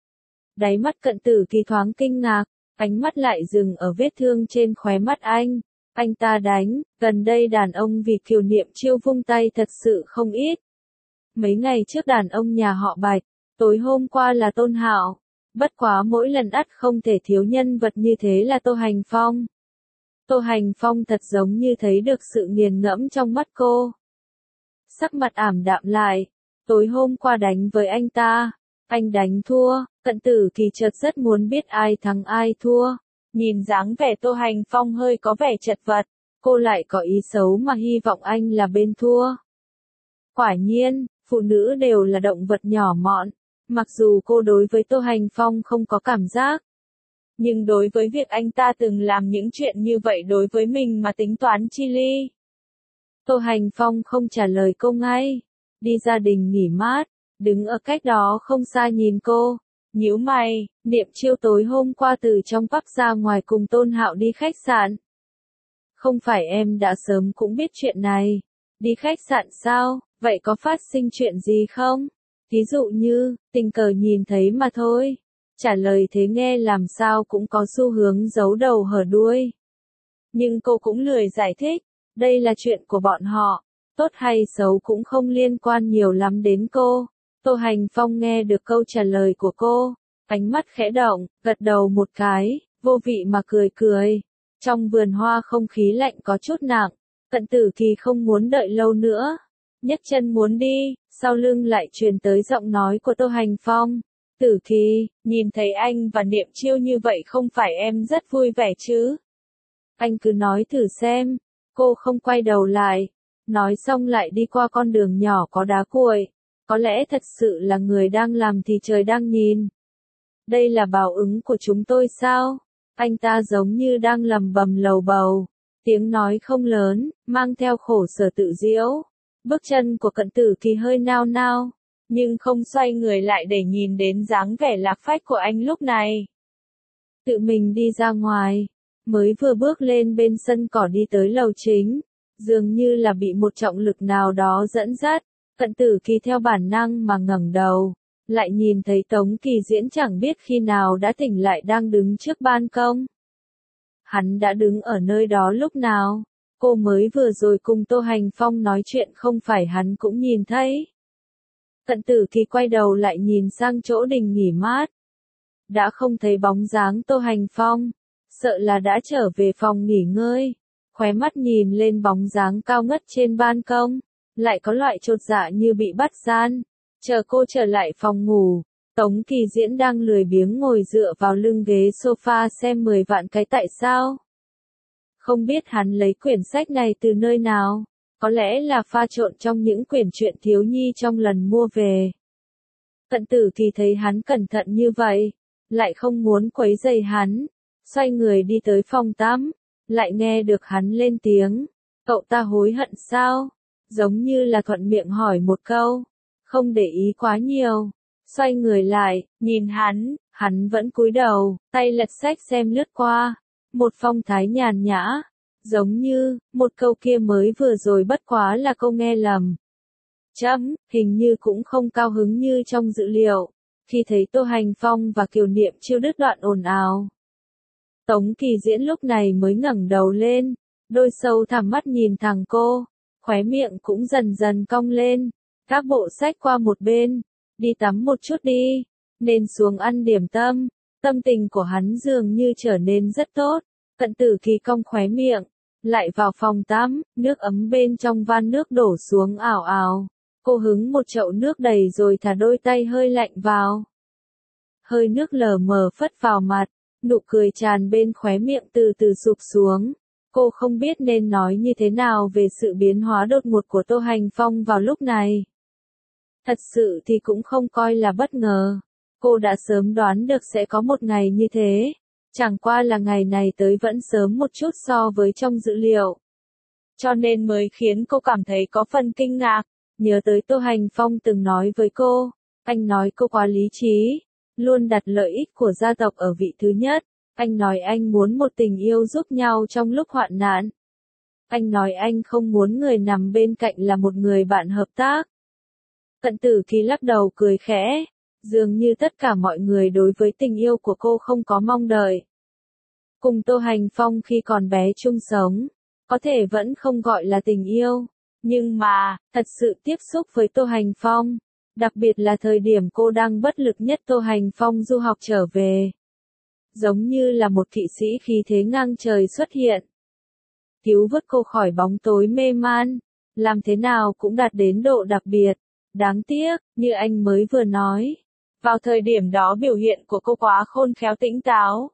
Đáy mắt Cận Tử Kỳ thoáng kinh ngạc, ánh mắt lại dừng ở vết thương trên khóe mắt anh. Anh ta đánh, gần đây đàn ông vì Kiều Niệm Chiêu vung tay thật sự không ít. Mấy ngày trước đàn ông nhà họ Bạch, tối hôm qua là Tôn Hạo. Bất quá mỗi lần ắt không thể thiếu nhân vật như thế là Tô Hành Phong. Tô Hành Phong thật giống như thấy được sự nghiền ngẫm trong mắt cô. Sắc mặt ảm đạm lại, Tối hôm qua đánh với anh ta, anh đánh thua, Cận Tử Kỳ chợt rất muốn biết ai thắng ai thua. Nhìn dáng vẻ Tô Hành Phong hơi có vẻ chật vật, cô lại có ý xấu mà hy vọng anh là bên thua. Quả nhiên, phụ nữ đều là động vật nhỏ mọn, mặc dù cô đối với Tô Hành Phong không có cảm giác. Nhưng đối với việc anh ta từng làm những chuyện như vậy đối với mình mà tính toán chi ly. Tô Hành Phong không trả lời cô ngay, đi gia đình nghỉ mát, đứng ở cách đó không xa nhìn cô, nhíu mày. Niệm Chiêu tối hôm qua từ trong pub ra ngoài cùng Tôn Hạo đi khách sạn. Không phải em đã sớm cũng biết chuyện này, đi khách sạn sao, vậy có phát sinh chuyện gì không? Ví dụ như, tình cờ nhìn thấy mà thôi. Trả lời thế nghe làm sao cũng có xu hướng giấu đầu hở đuôi. Nhưng cô cũng lười giải thích, đây là chuyện của bọn họ, tốt hay xấu cũng không liên quan nhiều lắm đến cô. Tô Hành Phong nghe được câu trả lời của cô, ánh mắt khẽ động, gật đầu một cái, vô vị mà cười cười. Trong vườn hoa không khí lạnh có chút nặng, Cận Tử Kỳ không muốn đợi lâu nữa, nhấc chân muốn đi, sau lưng lại truyền tới giọng nói của Tô Hành Phong. Tử Kỳ, nhìn thấy anh và Niệm Chiêu như vậy không phải em rất vui vẻ chứ? Anh cứ nói thử xem. Cô không quay đầu lại, nói xong lại đi qua con đường nhỏ có đá cuội. Có lẽ thật sự là người đang làm thì trời đang nhìn. Đây là báo ứng của chúng tôi sao? Anh ta giống như đang lầm bầm lầu bầu, tiếng nói không lớn, mang theo khổ sở tự diễu. Bước chân của Cận Tử Kỳ hơi nao nao, nhưng không xoay người lại để nhìn đến dáng vẻ lạc phách của anh lúc này. Tự mình đi ra ngoài, mới vừa bước lên bên sân cỏ đi tới lầu chính, dường như là bị một trọng lực nào đó dẫn dắt, Cận Tử Kỳ theo bản năng mà ngẩng đầu, lại nhìn thấy Tống Kỳ Diễn chẳng biết khi nào đã tỉnh lại đang đứng trước ban công. Hắn đã đứng ở nơi đó lúc nào? Cô mới vừa rồi cùng Tô Hành Phong nói chuyện không phải hắn cũng nhìn thấy. Cận Tử Kỳ quay đầu lại nhìn sang chỗ đình nghỉ mát. Đã không thấy bóng dáng Tô Hành Phong, sợ là đã trở về phòng nghỉ ngơi. Khóe mắt nhìn lên bóng dáng cao ngất trên ban công, lại có loại chột dạ như bị bắt gian. Chờ cô trở lại phòng ngủ, Tống Kỳ Diễn đang lười biếng ngồi dựa vào lưng ghế sofa xem mười vạn cái tại sao. Không biết hắn lấy quyển sách này từ nơi nào, có lẽ là pha trộn trong những quyển truyện thiếu nhi trong lần mua về. Cận Tử Kỳ thấy hắn cẩn thận như vậy, lại không muốn quấy rầy hắn, xoay người đi tới phòng tắm, lại nghe được hắn lên tiếng, cậu ta hối hận sao? Giống như là thuận miệng hỏi một câu, không để ý quá nhiều, xoay người lại, nhìn hắn, hắn vẫn cúi đầu, tay lật sách xem lướt qua, một phong thái nhàn nhã, giống như, một câu kia mới vừa rồi bất quá là câu nghe lầm. Chấm, hình như cũng không cao hứng như trong dữ liệu, khi thấy Tô Hành Phong và Kiều Niệm Chiêu đứt đoạn ồn ào. Tống Kỳ Diễn lúc này mới ngẩng đầu lên, đôi sâu thẳm mắt nhìn thẳng cô, khóe miệng cũng dần dần cong lên, các bộ sách qua một bên, đi tắm một chút đi, nên xuống ăn điểm tâm. Tâm tình của hắn dường như trở nên rất tốt. Cận Tử Kỳ cong khóe miệng, lại vào phòng tắm, nước ấm bên trong van nước đổ xuống ảo ảo. Cô hứng một chậu nước đầy rồi thả đôi tay hơi lạnh vào. Hơi nước lờ mờ phất vào mặt, nụ cười tràn bên khóe miệng từ từ sụp xuống. Cô không biết nên nói như thế nào về sự biến hóa đột ngột của Tô Hành Phong vào lúc này. Thật sự thì cũng không coi là bất ngờ. Cô đã sớm đoán được sẽ có một ngày như thế. Chẳng qua là ngày này tới vẫn sớm một chút so với trong dữ liệu. Cho nên mới khiến cô cảm thấy có phần kinh ngạc. Nhớ tới Tô Hành Phong từng nói với cô. Anh nói cô quá lý trí. Luôn đặt lợi ích của gia tộc ở vị thứ nhất. Anh nói anh muốn một tình yêu giúp nhau trong lúc hoạn nạn. Anh nói anh không muốn người nằm bên cạnh là một người bạn hợp tác. Cận Tử Kỳ lắc đầu cười khẽ. Dường như tất cả mọi người đối với tình yêu của cô không có mong đợi. Cùng Tô Hành Phong khi còn bé chung sống, có thể vẫn không gọi là tình yêu, nhưng mà, thật sự tiếp xúc với Tô Hành Phong, đặc biệt là thời điểm cô đang bất lực nhất Tô Hành Phong du học trở về. Giống như là một kỵ sĩ khí thế ngang trời xuất hiện. Cứu vớt cô khỏi bóng tối mê man, làm thế nào cũng đạt đến độ đặc biệt. Đáng tiếc, như anh mới vừa nói. Vào thời điểm đó biểu hiện của cô quá khôn khéo tĩnh táo.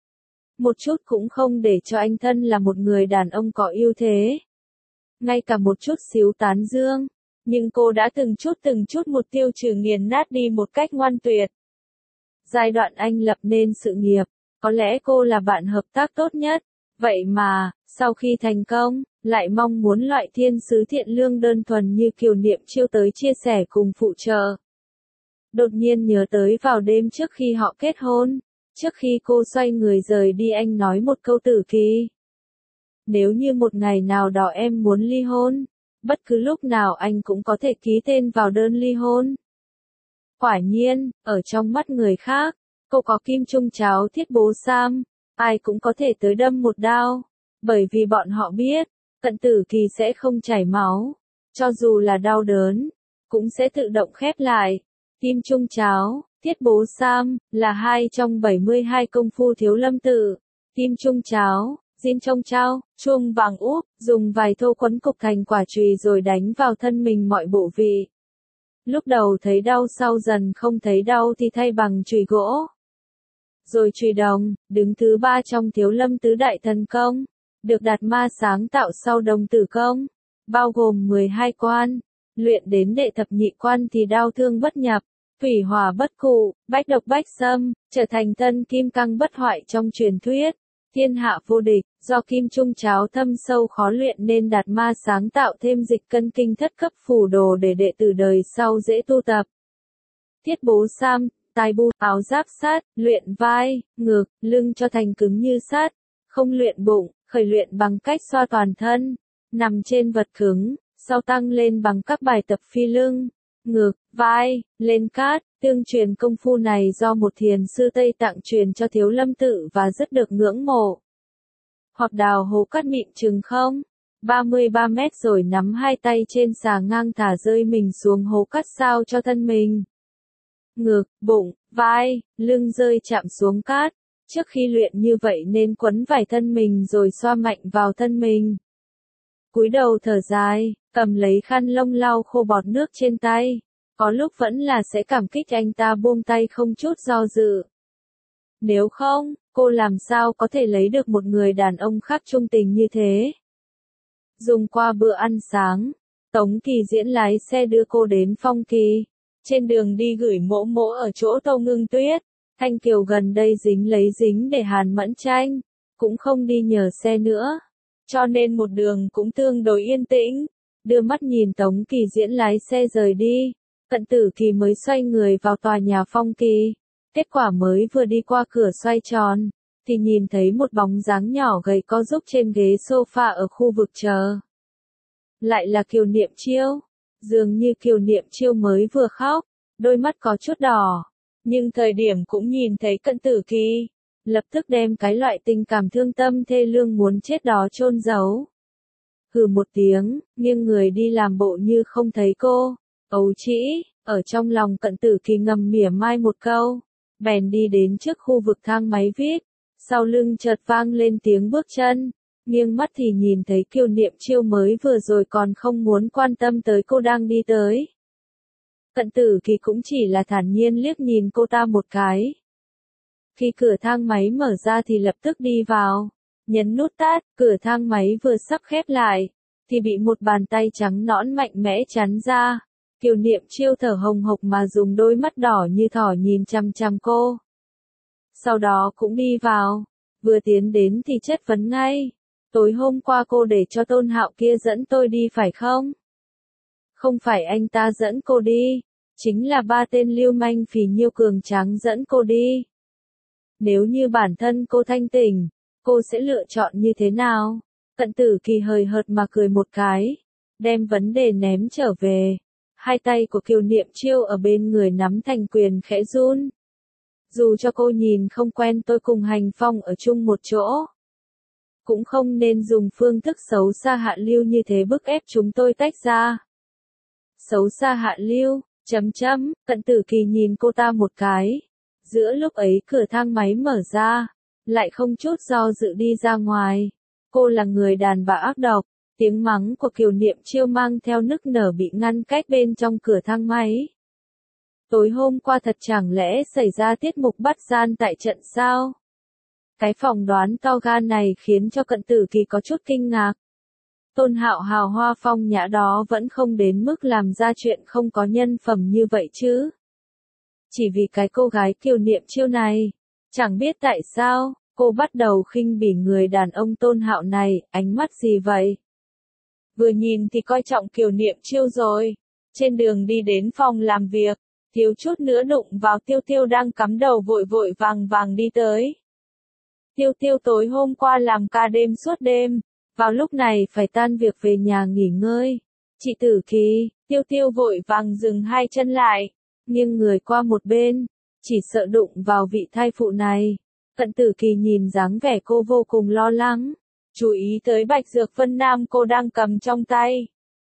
Một chút cũng không để cho anh thân là một người đàn ông có ưu thế. Ngay cả một chút xíu tán dương. Nhưng cô đã từng chút từng chút một tiêu trừ nghiền nát đi một cách ngoan tuyệt. Giai đoạn anh lập nên sự nghiệp, có lẽ cô là bạn hợp tác tốt nhất. Vậy mà, sau khi thành công, lại mong muốn loại thiên sứ thiện lương đơn thuần như Kiều Niệm Chiêu tới chia sẻ cùng phụ trợ. Đột nhiên nhớ tới vào đêm trước khi họ kết hôn, trước khi cô xoay người rời đi anh nói một câu Tử Kỳ. Nếu như một ngày nào đó em muốn ly hôn, bất cứ lúc nào anh cũng có thể ký tên vào đơn ly hôn. Quả nhiên, ở trong mắt người khác, cô có kim chung cháo thiết bố Sam, ai cũng có thể tới đâm một đao, bởi vì bọn họ biết, Cận Tử Kỳ sẽ không chảy máu, cho dù là đau đớn, cũng sẽ tự động khép lại. Kim chung cháo, thiết bố Sam, là hai trong bảy mươi hai công phu Thiếu Lâm tự. Kim chung cháo, Jin Chong Chao, chuông vàng úp, dùng vài thô quấn cục thành quả chùy rồi đánh vào thân mình mọi bộ vị. Lúc đầu thấy đau sau dần không thấy đau thì thay bằng chùy gỗ. Rồi chùy đồng, đứng thứ ba trong Thiếu Lâm tứ đại thần công, được Đạt Ma sáng tạo sau Đồng Tử công, bao gồm mười hai quan, luyện đến đệ thập nhị quan thì đau thương bất nhập, thủy hỏa bất cụ, bách độc bách xâm, trở thành tân kim cang bất hoại trong truyền thuyết. Thiên hạ vô địch, do kim chung cháo thâm sâu khó luyện nên Đạt Ma sáng tạo thêm dịch cân kinh thất cấp phù đồ để đệ tử đời sau dễ tu tập. Thiết bố Sam, tai bu, áo giáp sắt, luyện vai, ngực, lưng cho thành cứng như sắt, không luyện bụng, khởi luyện bằng cách xoa toàn thân, nằm trên vật cứng, sau tăng lên bằng các bài tập phi lưng, ngực, vai, lên cát. Tương truyền công phu này do một thiền sư Tây Tạng truyền cho Thiếu Lâm tự và rất được ngưỡng mộ. Hoặc đào hố cát mịn chừng không, ba mươi ba mét rồi nắm hai tay trên xà ngang thả rơi mình xuống hố cát sao cho thân mình. Ngực, bụng, vai, lưng rơi chạm xuống cát. Trước khi luyện như vậy nên quấn vải thân mình rồi xoa mạnh vào thân mình. Cúi đầu thở dài, cầm lấy khăn lông lau khô bọt nước trên tay. Có lúc vẫn là sẽ cảm kích anh ta buông tay không chút do dự. Nếu không, cô làm sao có thể lấy được một người đàn ông khác trung tình như thế? Dùng qua bữa ăn sáng, Tống Kỳ Diễn lái xe đưa cô đến Phong Kỳ. Trên đường đi gửi mỗ mỗ ở chỗ Tâu Ngưng Tuyết. Thanh Kiều gần đây dính lấy dính để Hàn Mẫn tranh, cũng không đi nhờ xe nữa. Cho nên một đường cũng tương đối yên tĩnh. Đưa mắt nhìn Tống Kỳ Diễn lái xe rời đi. Cận Tử Kỳ mới xoay người vào tòa nhà Phong Kỳ. Kết quả mới vừa đi qua cửa xoay tròn, thì nhìn thấy một bóng dáng nhỏ gầy co rúc trên ghế sofa ở khu vực chờ. Lại là Kiều Niệm Chiêu. Dường như Kiều Niệm Chiêu mới vừa khóc, đôi mắt có chút đỏ. Nhưng thời điểm cũng nhìn thấy Cận Tử Kỳ, lập tức đem cái loại tình cảm thương tâm thê lương muốn chết đó chôn giấu. Hừ một tiếng, nghiêng người đi làm bộ như không thấy cô. Ấu trĩ, ở trong lòng Cận Tử Kỳ ngầm mỉa mai một câu, bèn đi đến trước khu vực thang máy vê i pê, sau lưng chợt vang lên tiếng bước chân, nghiêng mắt thì nhìn thấy Kiều Niệm Chiêu mới vừa rồi còn không muốn quan tâm tới cô đang đi tới. Cận Tử Kỳ cũng chỉ là thản nhiên liếc nhìn cô ta một cái. Khi cửa thang máy mở ra thì lập tức đi vào, nhấn nút tắt, cửa thang máy vừa sắp khép lại, thì bị một bàn tay trắng nõn mạnh mẽ chắn ra. Kiều Niệm Chiêu thở hồng hộc mà dùng đôi mắt đỏ như thỏ nhìn chằm chằm cô. Sau đó cũng đi vào, vừa tiến đến thì chất vấn ngay. Tối hôm qua cô để cho Tôn Hạo kia dẫn tôi đi phải không? Không phải anh ta dẫn cô đi, chính là ba tên lưu manh phì nhiêu cường tráng dẫn cô đi. Nếu như bản thân cô thanh tỉnh, cô sẽ lựa chọn như thế nào? Cận Tử Kỳ hời hợt mà cười một cái, đem vấn đề ném trở về. Hai tay của Kiều Niệm Chiêu ở bên người nắm thành quyền khẽ run. Dù cho cô nhìn không quen tôi cùng hành phong ở chung một chỗ, cũng không nên dùng phương thức xấu xa hạ lưu như thế bức ép chúng tôi tách ra. Xấu xa hạ lưu, chấm chấm, Cận Tử Kỳ nhìn cô ta một cái. Giữa lúc ấy cửa thang máy mở ra, lại không chút do dự đi ra ngoài. Cô là người đàn bà ác độc, Tiếng mắng của Kiều Niệm Chiêu mang theo nức nở bị ngăn cách bên trong cửa thang máy. Tối hôm qua thật chẳng lẽ xảy ra tiết mục bắt gian tại trận sao? Cái phỏng đoán to gan này khiến cho Cận Tử Kỳ có chút kinh ngạc. Tôn Hạo hào hoa phong nhã đó vẫn không đến mức làm ra chuyện không có nhân phẩm như vậy chứ. Chỉ vì cái cô gái Kiều Niệm Chiêu này, chẳng biết tại sao, cô bắt đầu khinh bỉ người đàn ông Tôn Hạo này, ánh mắt gì vậy? Vừa nhìn thì coi trọng Kiều Niệm Chiêu rồi. Trên đường đi đến phòng làm việc, thiếu chút nữa đụng vào Tiêu Tiêu đang cắm đầu vội vội vàng vàng đi tới. Tiêu Tiêu tối hôm qua làm ca đêm suốt đêm, vào lúc này phải tan việc về nhà nghỉ ngơi. Chị Tử Kỳ, Tiêu Tiêu vội vàng dừng hai chân lại, nghiêng người qua một bên, chỉ sợ đụng vào vị thai phụ này. Cận Tử Kỳ nhìn dáng vẻ cô vô cùng lo lắng, chú ý tới bạch dược Vân Nam cô đang cầm trong tay.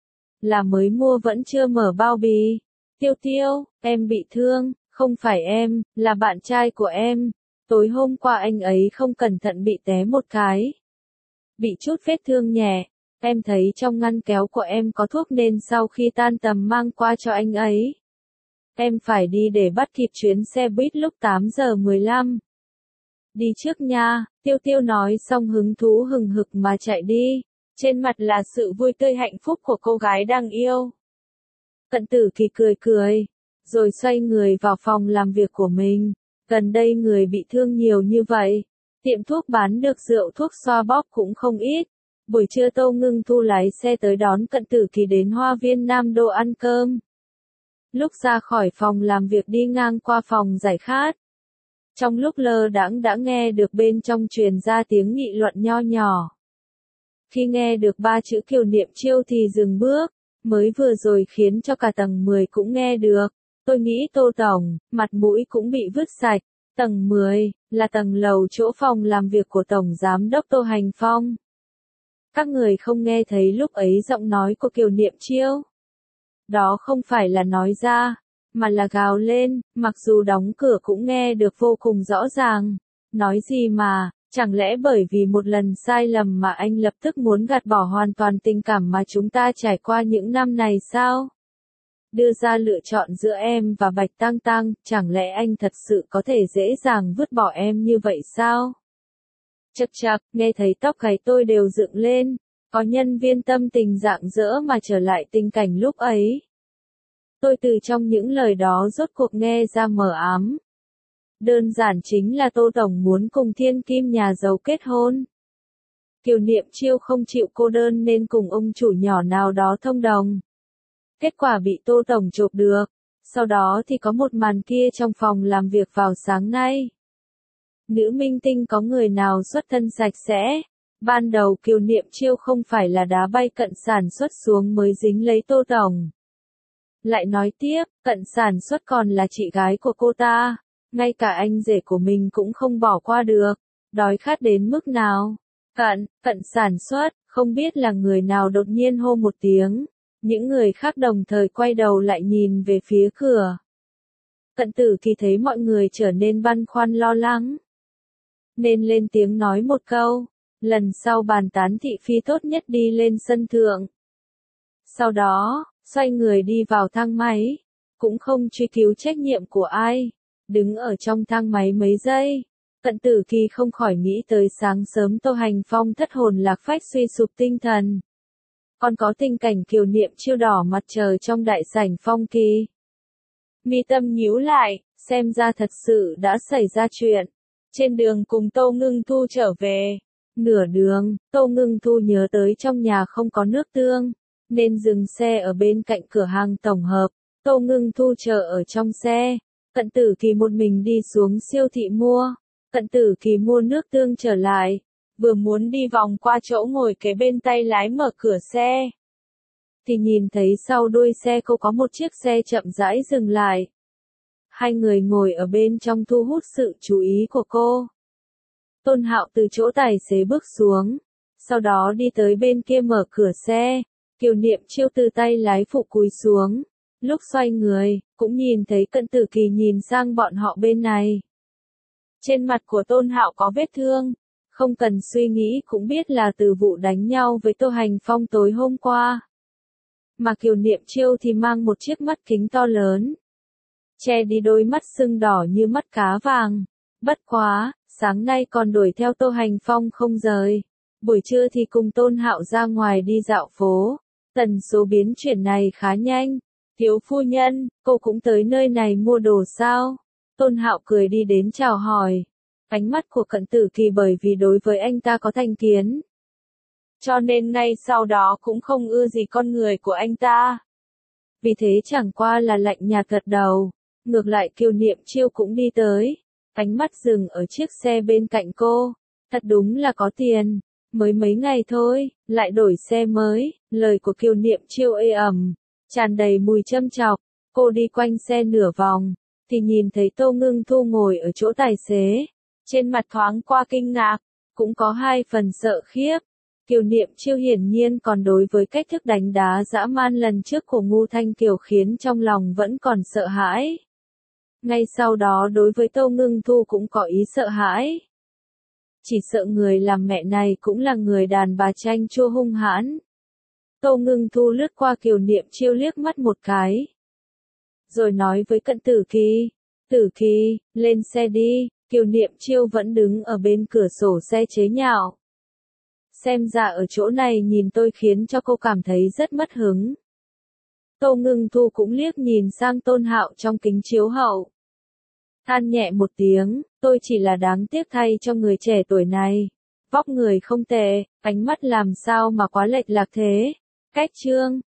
Là mới mua vẫn chưa mở bao bì. Tiêu Tiêu, em bị thương, không phải em, là bạn trai của em. Tối hôm qua anh ấy không cẩn thận bị té một cái. Bị chút vết thương nhẹ, em thấy trong ngăn kéo của em có thuốc nên sau khi tan tầm mang qua cho anh ấy. Em phải đi để bắt kịp chuyến xe buýt lúc tám giờ mười lăm. Đi trước nha, Tiêu Tiêu nói xong hứng thú hừng hực mà chạy đi. Trên mặt là sự vui tươi hạnh phúc của cô gái đang yêu. Cận Tử Kỳ cười cười, rồi xoay người vào phòng làm việc của mình. Gần đây người bị thương nhiều như vậy, tiệm thuốc bán được rượu thuốc xoa bóp cũng không ít. Buổi trưa Tô Ngưng Thu lái xe tới đón Cận Tử Kỳ đến Hoa Viên Nam Đô ăn cơm. Lúc ra khỏi phòng làm việc đi ngang qua phòng giải khát. Trong lúc lơ đãng đã nghe được bên trong truyền ra tiếng nghị luận nho nhỏ. Khi nghe được ba chữ Kiều Niệm Chiêu thì dừng bước, mới vừa rồi khiến cho cả tầng mười cũng nghe được. Tôi nghĩ Tô Tổng, mặt mũi cũng bị vứt sạch. Tầng mười, là tầng lầu chỗ phòng làm việc của Tổng Giám đốc Tô Hành Phong. Các người không nghe thấy lúc ấy giọng nói của Kiều Niệm Chiêu. Đó không phải là nói ra, mà là gào lên, mặc dù đóng cửa cũng nghe được vô cùng rõ ràng. Nói gì mà, chẳng lẽ bởi vì một lần sai lầm mà anh lập tức muốn gạt bỏ hoàn toàn tình cảm mà chúng ta trải qua những năm này sao? Đưa ra lựa chọn giữa em và Bạch Tang Tang, chẳng lẽ anh thật sự có thể dễ dàng vứt bỏ em như vậy sao? Chậc chậc, nghe thấy tóc gáy tôi đều dựng lên, có nhân viên tâm tình rạng rỡ mà trở lại tình cảnh lúc ấy. Tôi từ trong những lời đó rốt cuộc nghe ra mờ ám. Đơn giản chính là Tô Tổng muốn cùng thiên kim nhà giàu kết hôn. Kiều Niệm Chiêu không chịu cô đơn nên cùng ông chủ nhỏ nào đó thông đồng. Kết quả bị Tô Tổng chộp được. Sau đó thì có một màn kia trong phòng làm việc vào sáng nay. Nữ minh tinh có người nào xuất thân sạch sẽ. Ban đầu Kiều Niệm Chiêu không phải là đá bay Cận sản xuất xuống mới dính lấy Tô Tổng. Lại nói tiếp, Cận sản xuất còn là chị gái của cô ta. Ngay cả anh rể của mình cũng không bỏ qua được. Đói khát đến mức nào? Cận, Cận sản xuất, không biết là người nào đột nhiên hô một tiếng. Những người khác đồng thời quay đầu lại nhìn về phía cửa. Cận Tử Kỳ thấy mọi người trở nên băn khoăn lo lắng. Nên lên tiếng nói một câu. Lần sau bàn tán thị phi tốt nhất đi lên sân thượng. Sau đó, xoay người đi vào thang máy. Cũng không truy cứu trách nhiệm của ai. Đứng ở trong thang máy mấy giây. Cận Tử Kỳ không khỏi nghĩ tới sáng sớm Tô Hành Phong thất hồn lạc phách suy sụp tinh thần. Còn có tình cảnh Kiều Niệm Chiêu đỏ mặt trời trong đại sảnh Phong Kỳ. Mi tâm nhíu lại, xem ra thật sự đã xảy ra chuyện. Trên đường cùng Tô Ngưng Thu trở về. Nửa đường, Tô Ngưng Thu nhớ tới trong nhà không có nước tương, nên dừng xe ở bên cạnh cửa hàng tổng hợp. Tô Ngưng Thu chờ ở trong xe. Cận Tử Kỳ một mình đi xuống siêu thị mua. Cận Tử Kỳ mua nước tương trở lại. Vừa muốn đi vòng qua chỗ ngồi kế bên tay lái mở cửa xe. Thì nhìn thấy sau đuôi xe cô có một chiếc xe chậm rãi dừng lại. Hai người ngồi ở bên trong thu hút sự chú ý của cô. Tôn Hạo từ chỗ tài xế bước xuống. Sau đó đi tới bên kia mở cửa xe. Kiều Niệm Chiêu từ tay lái phụ cúi xuống. Lúc xoay người, cũng nhìn thấy Cận Tử Kỳ nhìn sang bọn họ bên này. Trên mặt của Tôn Hạo có vết thương. Không cần suy nghĩ cũng biết là từ vụ đánh nhau với Tô Hành Phong tối hôm qua. Mà Kiều Niệm Chiêu thì mang một chiếc mắt kính to lớn, che đi đôi mắt sưng đỏ như mắt cá vàng. Bất quá, sáng nay còn đuổi theo Tô Hành Phong không rời. Buổi trưa thì cùng Tôn Hạo ra ngoài đi dạo phố. Tần số biến chuyển này khá nhanh. Thiếu phu nhân, cô cũng tới nơi này mua đồ sao? Tôn Hạo cười đi đến chào hỏi. Ánh mắt của Cận Tử Kỳ bởi vì đối với anh ta có thành kiến, cho nên ngay sau đó cũng không ưa gì con người của anh ta. Vì thế chẳng qua là lạnh nhạt gật đầu. Ngược lại Kiều Niệm Chiêu cũng đi tới. Ánh mắt dừng ở chiếc xe bên cạnh cô. Thật đúng là có tiền. Mới mấy ngày thôi, lại đổi xe mới. Lời của Kiều Niệm Chiêu ê ẩm, tràn đầy mùi châm chọc. Cô đi quanh xe nửa vòng, thì nhìn thấy Tô Ngưng Thu ngồi ở chỗ tài xế. Trên mặt thoáng qua kinh ngạc, cũng có hai phần sợ khiếp. Kiều Niệm Chiêu hiển nhiên còn đối với cách thức đánh đá dã man lần trước của Ngu Thanh Kiều khiến trong lòng vẫn còn sợ hãi. Ngay sau đó đối với Tô Ngưng Thu cũng có ý sợ hãi. Chỉ sợ người làm mẹ này cũng là người đàn bà chanh chua hung hãn. Tô Ngưng Thu lướt qua Kiều Niệm Chiêu liếc mắt một cái, rồi nói với Cận Tử Kỳ, Tử Kỳ, lên xe đi. Kiều Niệm Chiêu vẫn đứng ở bên cửa sổ xe chế nhạo. Xem ra ở chỗ này nhìn tôi khiến cho cô cảm thấy rất mất hứng. Tô Ngưng Thu cũng liếc nhìn sang Tôn Hạo trong kính chiếu hậu. Than nhẹ một tiếng, tôi chỉ là đáng tiếc thay cho người trẻ tuổi này. Vóc người không tệ, ánh mắt làm sao mà quá lệch lạc thế. Cách chương